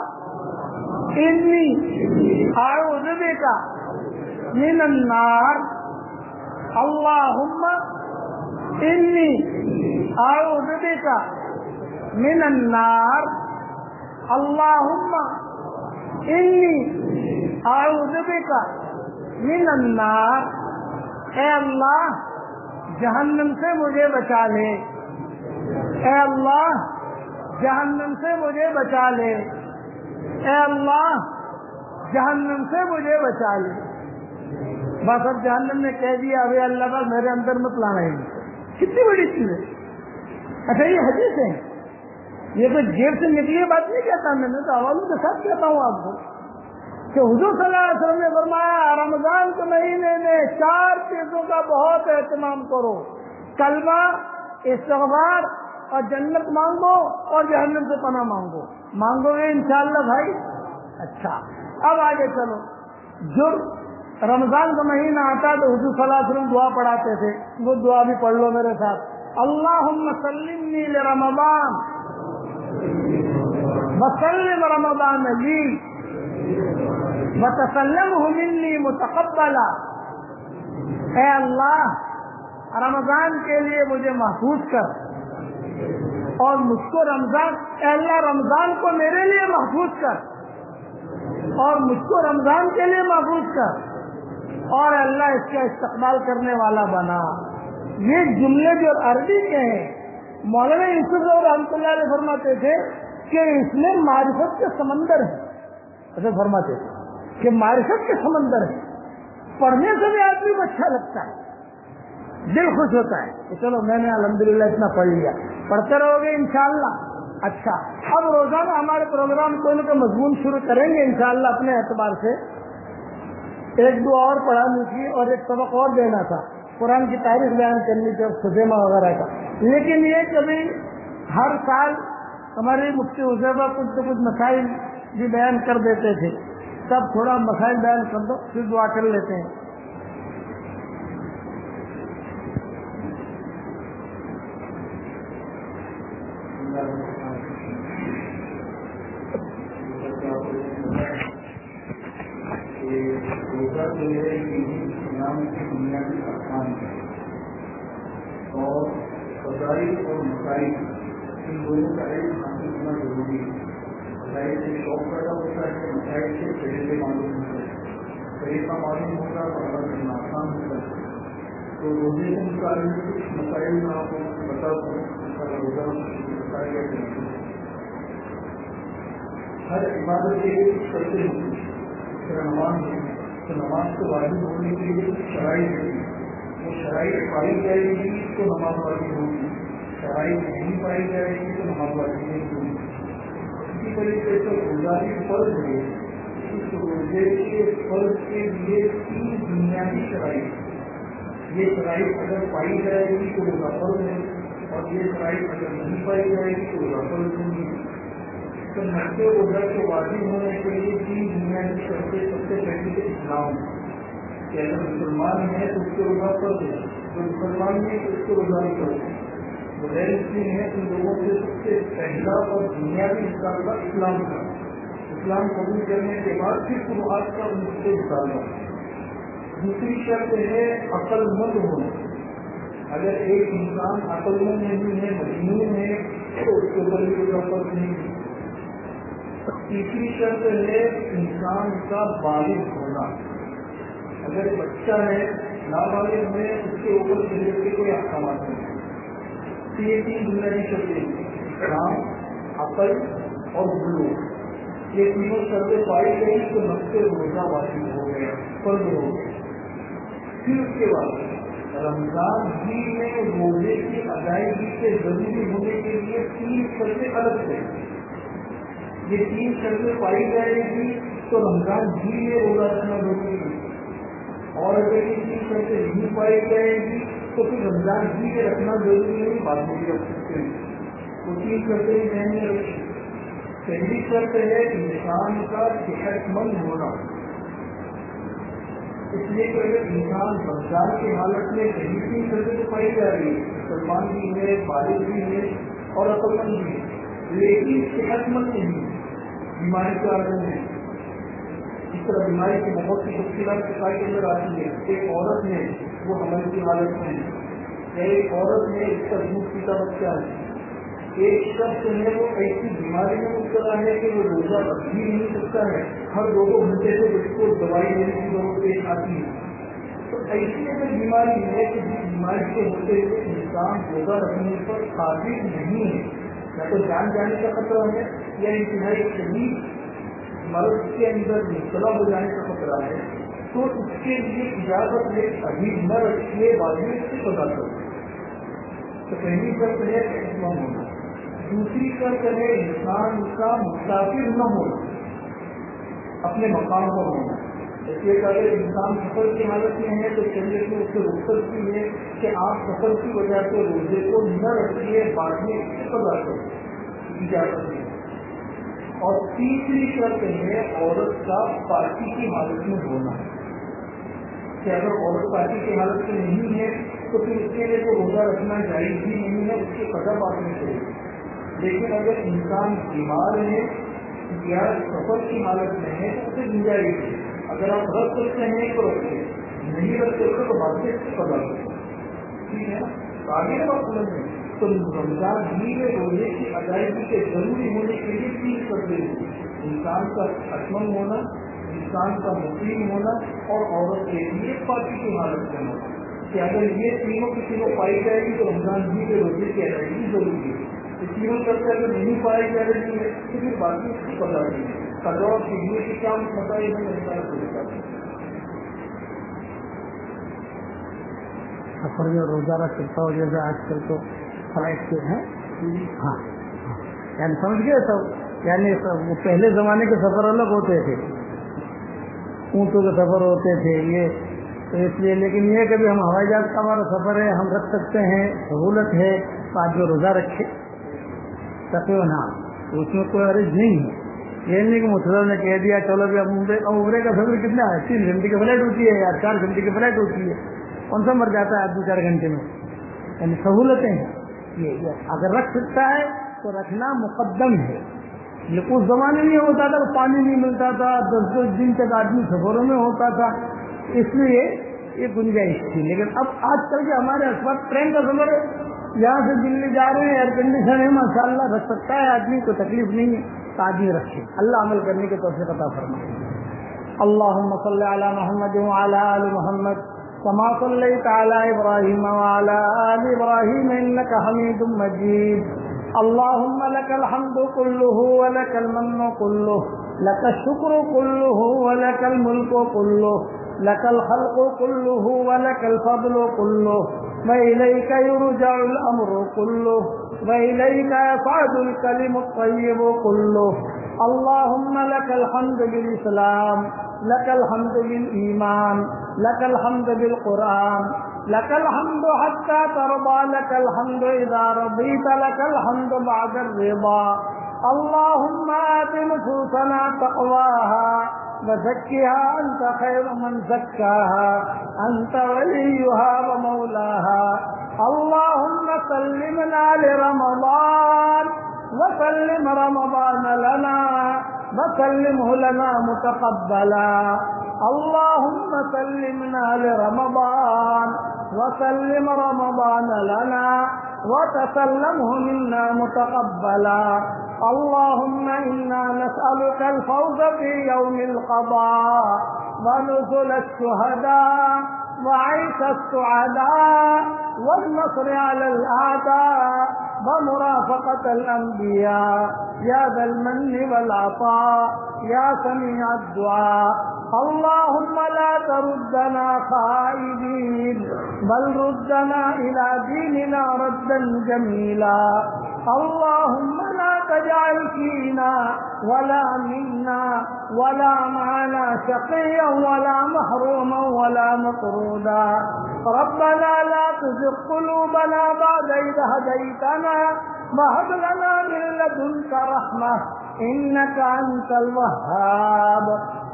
انی اعوذ بک من النار، اللہم انی اعوذ بک من النار، اللہم انی اعوذ بک من النار. اے اللہ جہنم سے مجھے بچا لے، اے اللہ جہنم سے مجھے بچا لے، اے اللہ جہنم سے مجھے بچا لے. بس اب جہنم نے کہہ دیا ابھی اللہ بس میرے اندر مت لانا ہے. کتنی بڑی چیز ہے. اچھا یہ حدیث ہے، یہ کوئی جیب سے نکلی بات نہیں کہتا، میں نے تو حوالوں کے ساتھ کہتا ہوں آپ کو کہ حضور صلی اللہ علیہ وسلم نے فرمایا رمضان کے مہینے میں 4 چیزوں کا بہت اہتمام کرو، کلمہ، استغفار اور جنت مانگو اور جہنم سے پناہ مانگو. مانگو گے انشاءاللہ بھائی. اچھا اب آگے چلو. جو رمضان کا مہینہ آتا تو حضور صلی اللہ علیہ وسلم دعا پڑھاتے تھے، وہ دعا بھی پڑھ لو میرے ساتھ. اللہم سلمنی لرمضان وسلم رمضان لی وتسلمہ منی متقبلا. اے اللہ رمضان کے لیے مجھے محفوظ کر اور مجھ کو رمضان، اے اللہ رمضان کو میرے لیے محفوظ کر اور مجھ کو رمضان کے لیے محفوظ کر اور اللہ اس کا استقبال کرنے والا بنا. یہ جملے جو عربی کے ہیں مولانا یوسف رحمۃ اللہ علیہ فرماتے تھے کہ اس میں معرفت کے سمندر ہے. ایسے فرماتے تھے کہ معرفت کے سمندر ہے. پڑھنے سے بھی آدمی کو اچھا لگتا ہے, دل خوش ہوتا ہے کہ چلو میں نے الحمدللہ اتنا پڑھ لیا. پڑھتے رہو گے انشاءاللہ. اچھا, اب روزانہ ہمارے پروگرام کوئی نہ کوئی مضمون شروع کریں گے انشاءاللہ اپنے اعتبار سے. ایک دو اور پڑھانی تھی اور ایک سبق اور دینا تھا, قرآن کی تاریخ بیان کرنی تھی اور خزیمہ وغیرہ کا. لیکن یہ کبھی ہر سال ہمارے مفتی حذیفہ کچھ نہ کچھ مسائل بھی بیان کر دیتے تھے. تب تھوڑا مسائل بیان کر دو پھر دعا کر لیتے ہیں. روزہ جو ہے اسلام کی بنیادی ارکان ہے اور فضائل اور مسائل ان دونوں کا علم حاصل کرنا ضروری ہے. فضائل سے شوق پیدا ہوتا ہے, مسائل سے طریقے معلوم ہوتا ہے. طریقہ معلوم ہوتا ہے تو عمل کرنا آسان ہوتا ہے. تو روزے کے مطابق کچھ مسائل میں آپ کو بتا دوں ان کا روزہ بتایا گیا. ہر عبادت کے لیے شرطیں ہوتی ہیں. نماز ہے تو نماز کو واجب ہونے کے لیے کچھ شرائط ہے. وہ شرائط پائی جائے گی تو نماز واجب ہوگی, شرائط نہیں پائی جائے گی تو نماز واجب نہیں ہوگی. اسی طریقے سے روزہ بھی فرض ہے. اس روزے کے فرض کے لیے 3 بنیادی شرائط. یہ شرائط اگر پائی جائے گی تو روزہ فرض ہے, اور یہ شرائط اگر نہیں پائی جائے گی تو روزہ فرض ہوگی. تو نقطے روزہ کے واجب ہونے کے لیے 3 بنیادی شرطیں. سب سے پہلی تو اسلام کہ اگر مسلمان ہے تو اس کے روزہ فرض ہے, جو مسلمان ہے تو اس کے روزہ نہیں فرض ہے. جو غیر مسلم ہے ان لوگوں سے سب سے پہلا اور بنیادی حصہ کا اسلام کا. اسلام قبول کرنے کے بعد پھر شروعات کا ان سے نکالنا. دوسری شرط ہے عقل مند ہونا. اگر ایک انسان عقل مند نہیں ہے, مجنون ہے, تو اس کے اوپر روزہ فرض نہیں ہے. تیسری شرط ہے انسان کا بالغ ہونا. اگر بچہ ہے نابالغ ہے اس کے اوپر شریعت کے کوئی احکامات نہیں. تو یہ 3 بنیادی شرطیں اسلام, عقل اور بلوغ. یہ تینوں شرطیں پائی گئی تو نفس روزہ واجب ہو گیا, فرض ہو گیا. پھر اس کے بعد رمضان ہی میں روزے کی ادائیگی کے ضروری ہونے کے لیے 3 شرطیں الگ سے. یہ 3 شرطیں پائی جائے گی تو رمضان ہی میں روزہ رکھنا ضروری ہے, اور اگر یہ 3 شرطیں نہیں پائی جائے گی تو پھر رمضان ہی میں رکھنا ضروری نہیں, بعد میں بھی رکھ سکتے ہیں. وہ 3 شرطیں ذہن میں رکھی. پہلی شرط ہے انسان کا صحت مند ہونا. اس لیے کہ اگر انسان رمضان کی حالت میں کہیں 3 شرطیں تو پائی جا رہی ہے, مسلمان بھی ہے, بالغ بھی ہے اور عقل مند بھی ہے, لیکن صحت مند نہیں ہے, بیماری کے عالم میں. اس طرح بیماری کی بہت سی تفصیلات صفائی کے اندر آتی ہے. ایک عورت ہے وہ حمل کی حالت میں ہے, ایک عورت ہے اس کا دودھ پیتا بچہ ہے, ایک شخص ہے وہ ایسی بیماری میں مبتلا ہے کہ وہ روزہ رکھ بھی نہیں سکتا ہے, ہر 2 گھنٹے سے اس کو دوائی لینے کی ضرورت پیش آتی ہے. تو ایسی اگر بیماری ہے کہ جس بیماری کے ہوتے ہوئے انسان روزہ رکھنے پر قابل نہیں ہے, یا تو جان جانے کا خطرہ ہے یا انتہائی شدید مرض کے اندر مبتلا ہو جانے کا خطرہ ہے, تو اس کے لیے اجازت ہے ابھی نہ رکھیے, بعد میں اس سے پتا کرو. تو پہلی شرط ہے احتمام ہونا. دوسری شرط ہے انسان کا مسافر نہ ہونا, اپنے مقام پر ہونا. جیسے کہ اگر انسان سفر کی حالت میں ہے تو شریعت میں اس سے رخصت کی ہے کہ آپ سفر کی وجہ سے روزے کو نہ رکھیے, بعد میں اس سے پتا کرو, اجازت ہے. اور تیسری شرط ہے عورت کا پارٹی کی حالت میں ہونا, کہ اگر عورت پارٹی کی حالت میں نہیں ہے تو پھر اس کے لیے تو روزہ رکھنا جائز بھی نہیں ہے, اس کی قدر بات نہیں چاہیے. لیکن اگر انسان بیمار ہے یا سفر کی حالت میں ہے تو اسے گنجائش ہے, اگر آپ رکھ سکتے ہیں تو رکھیں, نہیں رکھ سکتے تو بعد میں اس سے پتا کریں. ٹھیک ہے نا, آگے بات سمجھ میں. تو رمضان ہی میں روزے کی ادائیگی کے ضروری ہونے کے لیے 3 شرطیں ہیں: انسان کا اشمن ہونا, انسان کا مقیم ہونا, اور عورت کے لیے پاکی کی حالت میں ہونا. کہ اگر یہ تینوں کسی کو پائی جائے گی تو رمضان جی کے روزے کی ادائیگی ضروری ہے. یہ تینوں شرطیں اگر نہیں پائی جا رہی ہے تو پھر باقی اس کی پتہ نہیں ہے. قضا اور فدیے کی کیا مسائل ہیں سفر میں روزہ رکھ سکتا ہو جیسے آج کل تو فلائٹ کے ہیں. ہاں یعنی سمجھ گئے سب. یعنی وہ پہلے زمانے کے سفر الگ ہوتے تھے, اونٹوں کے سفر ہوتے تھے یہ تو اس لیے. لیکن یہ کبھی ہم ہوائی جہاز کا ہمارا سفر ہے, ہم رکھ سکتے ہیں, سہولت ہے تو آدمی روزہ رکھے تقریباً. ہاں اس میں کوئی عرض نہیں ہے. یہ نہیں کہ مسلم نے کہہ دیا چلو بھی عمرے کا سفر کتنا ہے, 3 گھنٹے کی فلائٹ ہوتی ہے یا 4 گھنٹے کی فلائٹ ہوتی ہے, کون سا مر جاتا ہے آدمی 4 گھنٹے میں. یعنی سہولتیں ہیں یہ اگر رکھ سکتا ہے تو رکھنا مقدم ہے. لیکن اس زمانے میں ہوتا تھا پانی نہیں ملتا تھا, 10 دن تک آدمی سفروں میں ہوتا تھا, اس لیے یہ گنجائش تھی. لیکن اب آج کل کے ہمارے اسپاٹ ٹرین کا سفر ہے, یہاں سے دلی جا رہے ہیں, ایئر کنڈیشن ہے, ماشاء اللہ رکھ سکتا ہے آدمی, کوئی تکلیف نہیں ہے تو آدمی رکھے. اللہ عمل کرنے کے توفیق عطا فرمائے. اللهم صل على محمد وعلى آل محمد كما صليت على إبراهيم وعلى آل إبراهيم إنك حميد مجيد. اللهم لك الحمد كله ولك المن كله لك الشكر كله ولك الملك كله لك الخلق كله ولك الفضل كله وإليك يرجع الأمر كله وإليك يصعد الكلم الطيب كله. اللهم لك الحمد بالإسلام, لك الحمد بالإيمان, لك الحمد بالقرآن, لك الحمد حتى ترضى, لك الحمد إذا رضيت, لك الحمد بعد الرضا. اللهم آت نفوسنا تقواها وزكها أنت خير من زكاها, أنت وليها ومولاها. اللهم سلمنا لرمضان وسلم رمضان لنا وسلمه لنا متقبلا. اللهم سلمنا لرمضان وسلم رمضان لنا وتسلمه منا متقبلا. اللهم إنا نسألك الفوز في يوم القضاء ونزل الشهداء وعيش السعداء والنصر على الأعداء ومرافقة الأنبياء يا ذا المن والعطاء يا سميع الدعاء. اللهم لا تردنا خائبين بل ردنا إلى ديننا ردا جميلا. اللهم لا تجعل فينا ولا منا ولا معنا شقيا ولا محروما ولا مطرودا. ربنا لا تزغ قلوبنا بعد إذ هديتنا وهب لنا من لدنك رحمة إنك أنت الوهاب.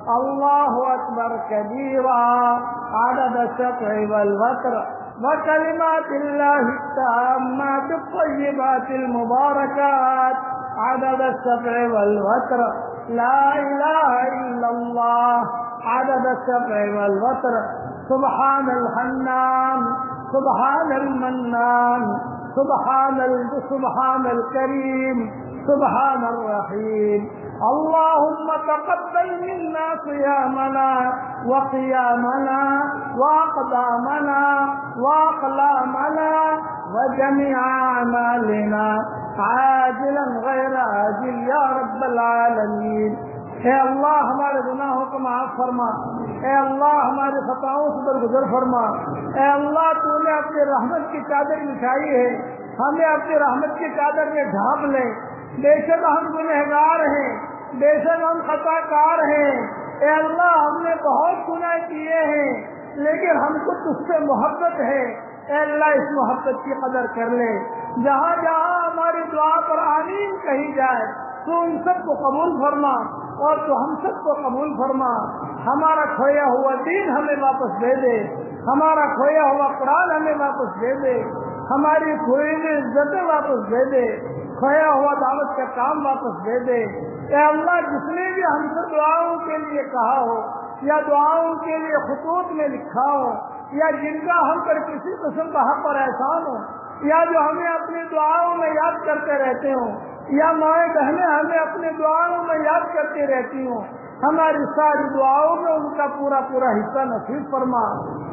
الله أكبر كبيرا عدد الشفع والوتر وكلمات الله التامات الطيبات المباركات عدد الشفع والوتر. لا إله إلا الله عدد الشفع والوتر. سبحان الحنان سبحان المنان سبحان الكريم سبحان الرحيم. اللهم تقبل منا صيامنا وقيامنا وأقدامنا وأقلامنا وجميع أعمالنا عاجلا غير عاجل يا رب العالمين. اے اللہ ہمارے گناہوں کو معاف فرما, اے اللہ ہمارے خطاؤں سے درگزر فرما. اے اللہ تو نے اپنی رحمت کی چادر بچھائی ہے, ہمیں اپنی رحمت کی چادر میں ڈھانپ لے. بے شک ہم گنہگار ہیں, بے شک ہم خطا کار ہیں. اے اللہ ہم نے بہت گناہ کیے ہیں لیکن ہم کو تجھ سے محبت ہے. اے اللہ اس محبت کی قدر کر لے. جہاں جہاں ہماری دعا پر آمین کہی جائے تو ان سب کو قبول فرما اور تو ہم سب کو قبول فرما. ہمارا کھویا ہوا دین ہمیں واپس دے دے, ہمارا کھویا ہوا قرآن ہمیں واپس دے دے, ہماری کھوئی ہوئی عزتیں واپس دے دے, کھویا ہوا دعوت کا کام واپس دے دے. اے اللہ جس نے بھی ہم سے دعاؤں کے لیے کہا ہو یا دعاؤں کے لیے خطوط میں لکھا ہو یا جن کا ہم پر کسی قسم کا حق اور احسان ہو یا جو ہمیں اپنی دعاؤں میں یاد کرتے رہتے ہوں یا مائیں بہنیں ہمیں اپنے دعاؤں میں یاد کرتی رہتی ہوں, ہماری ساری دعاؤں میں ان کا پورا حصہ نصیب فرما.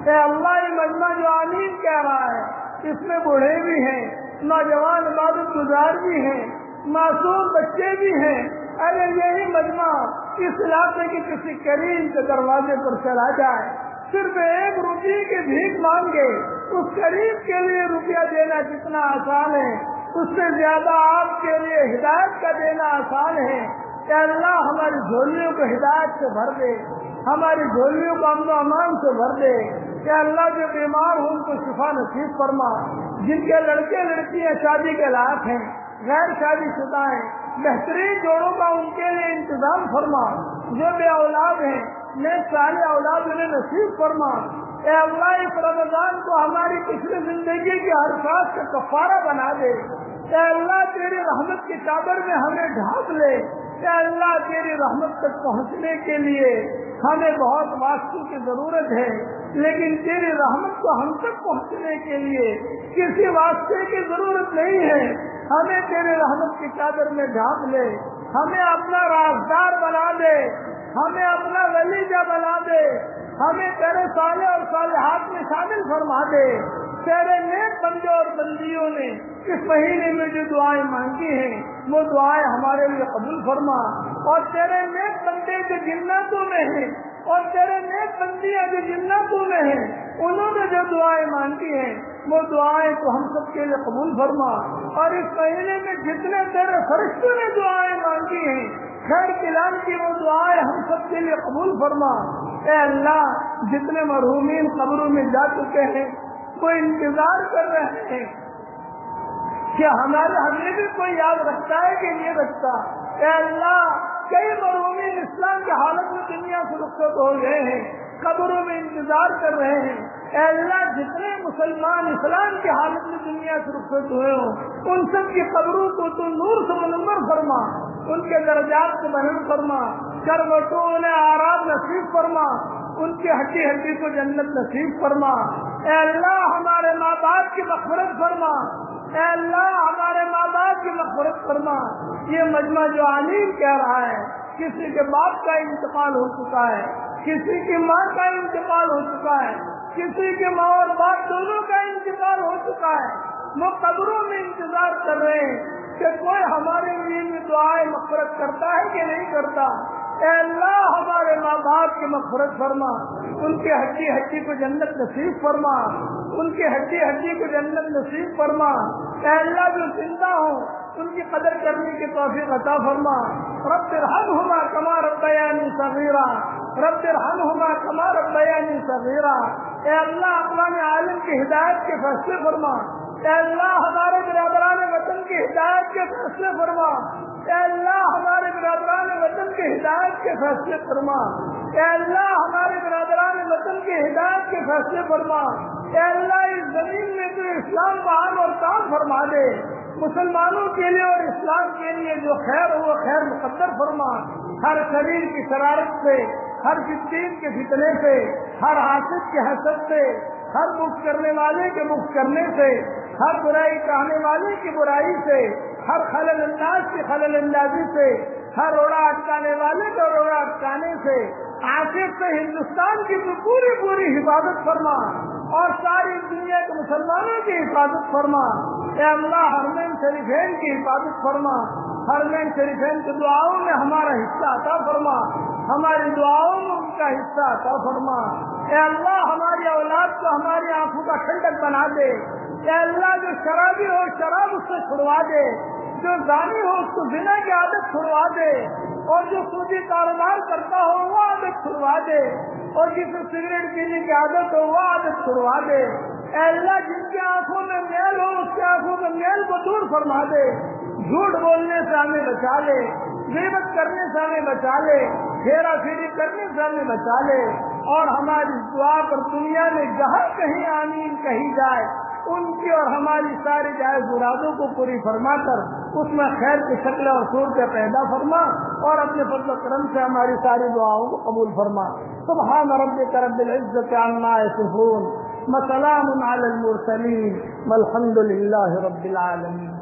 اے اللہ یہ مجمع جو آمین کہہ رہا ہے اس میں بوڑھے بھی ہیں، نوجوان عبادت گزار بھی ہیں، معصوم بچے بھی ہیں. اگر یہی مجمع اس علاقے کے کسی کریم کے دروازے پر چلا جائے، صرف 1 روپیے کی بھیک مانگے، اس کریم کے لیے روپیہ دینا جتنا آسان ہے اس سے زیادہ آپ کے لیے ہدایت کا دینا آسان ہے. کہ اللہ ہماری جھولیوں کو ہدایت سے بھر دے، ہماری جھولیوں کو امن و امان سے بھر دے. کہ اللہ جو بیمار ہوں ان کو شفا نصیب فرما، جن کے لڑکے لڑکیاں شادی کے لائق ہیں، غیر شادی شدہ ہیں، بہترین جوڑوں کا ان کے لیے انتظام فرما. جو بے اولاد ہیں نیک صالح اولاد انہیں نصیب فرما. اے اللہ اس رمضان کو ہماری پچھلی زندگی کی ہر سانس کا کفارہ بنا دے. اے اللہ تیری رحمت کی چادر میں ہمیں ڈھانپ لے. اے اللہ تیری رحمت تک پہنچنے کے لیے ہمیں بہت واسطے کی ضرورت ہے، لیکن تیری رحمت کو ہم تک پہنچنے کے لیے کسی واسطے کی ضرورت نہیں ہے. ہمیں تیری رحمت کی چادر میں ڈھانپ لے، ہمیں اپنا رازدار بنا دے، ہمیں اپنا ولیجہ بنا دے، ہمیں تیرے صالح اور صالحات میں شامل فرما دے. تیرے نیک بندے اور بندیوں نے اس مہینے میں جو دعائیں مانگی ہیں وہ دعائیں ہمارے لیے قبول فرما. اور تیرے نیک بندے جو جنتوں میں ہیں اور تیرے نیک بندیاں جو جنتوں میں ہیں انہوں نے جو دعائیں مانگی ہیں وہ دعائیں تو ہم سب کے لیے قبول فرما. اور اس مہینے میں جتنے تیرے فرشتوں نے دعائیں مانگی ہیں خیر کلام کی وہ دعائیں ہم سب کے لیے قبول فرما. اے اللہ جتنے مرحومین قبروں میں جا چکے ہیں وہ انتظار کر رہے ہیں کہ ہمیں بھی کوئی یاد رکھتا ہے کہ نہیں رکھتا. اے اللہ کئی مرحومین اسلام کی حالت میں دنیا سے رخصت ہو گئے ہیں، قبروں میں انتظار کر رہے ہیں. اے اللہ جتنے مسلمان اسلام کی حالت میں دنیا سے رخصت ہوئے ہوں ان سب کی قبروں کو تو نور سے منور فرما، ان کے درجات کو بلند فرما، کروٹوں انہیں آرام نصیب فرما، ان کی ہڈی ہڈی کو جنت نصیب فرما. اے اللہ ہمارے ماں باپ کی مغفرت فرما. اے اللہ ہمارے ماں باپ کی مغفرت فرما. یہ مجمع جو آمین کہہ رہا ہے کسی کے باپ کا انتقال ہو چکا ہے، کسی کی ماں کا انتقال ہو چکا ہے، کسی کے ماں اور باپ دونوں کا انتقال ہو چکا ہے. وہ قبروں میں انتظار کر رہے ہیں کہ کوئی ہمارے لیے دعائیں مغفرت کرتا ہے کہ نہیں کرتا. اے اللہ ہمارے ماں باپ کی مغفرت فرما، ان کی ہڈی ہڈی کو جنت نصیب فرما، ان کی ہڈی ہڈی کو جنت نصیب فرما. اے اللہ جو زندہ ہوں ان کی قدر کرنے کی توفیق عطا فرما. رب ارحمہما کما ربیانی صغیرا، رب ارحمہما کما ربیانی صغیرا. اے اللہ اقوام عالم کی ہدایت کے فیصلے فرما. اے اللہ ہمارے برادران وطن کی ہدایت کے فیصلے فرما. اے اللہ ہمارے برادران وطن کی ہدایت کے فیصلے فرما. اے اللہ ہمارے برادران وطن کی ہدایت کے فیصلے فرما. اے اللہ اس زمین میں تو اسلام بحال اور کام فرما دے. مسلمانوں کے لیے اور اسلام کے لیے جو خیر ہو وہ خیر مقدر فرما. ہر شریر کی شرارت سے، ہر فتنین کے فتنے سے، ہر حاسد کے حسد سے، ہر مفت کرنے والے کے مفت کرنے سے، ہر برائی چاہنے والے کی برائی سے، ہر خلل انداز کی خلل اندازی سے، ہر روڑا اٹکانے والے کا روڑا اٹکانے سے، آصف سے ہندوستان کی تو پوری پوری حفاظت فرما اور ساری دنیا کے مسلمانوں کی حفاظت فرما. اے اللہ حرمین شریفین کی حفاظت فرما. حرمین شریفین کی دعاؤں میں ہمارا حصہ عطا فرما، ہماری دعاؤں میں ان کا حصہ عطا فرما. اے اللہ ہماری اولاد کو ہماری آنکھوں کا ٹھنڈک بنا دے. اے اللہ جو شرابی ہو شراب اس سے چھڑوا دے، جو زانی ہو اس کو زنا کی عادت چھڑوا دے، اور جو سودی کاروبار کرتا ہو وہ عادت چھڑوا دے، اور جسے سگریٹ پینے کی عادت ہو وہ عادت چھڑوا دے. اے اللہ جن کی آنکھوں میں میل ہو اس کی آنکھوں میں میل کو دور فرما دے. جھوٹ بولنے سے ہمیں بچا لے، غیبت کرنے سے ہمیں بچا لے، پھیرا پھیری کرنے سے ہمیں بچا لے. اور ہماری دعا پر دنیا میں جہاں کہیں آمین کہی جائے ان کی اور ہماری ساری جائز مرادوں کو پوری فرما کر اس میں خیر کی شکل اور صورتیں پیدا فرما، اور اپنے فضل و کرم سے ہماری ساری دعاؤں کو قبول فرما. سبحان ربک رب العزت عما یصفون وسلام علی المرسلین والحمد للہ رب العالمین.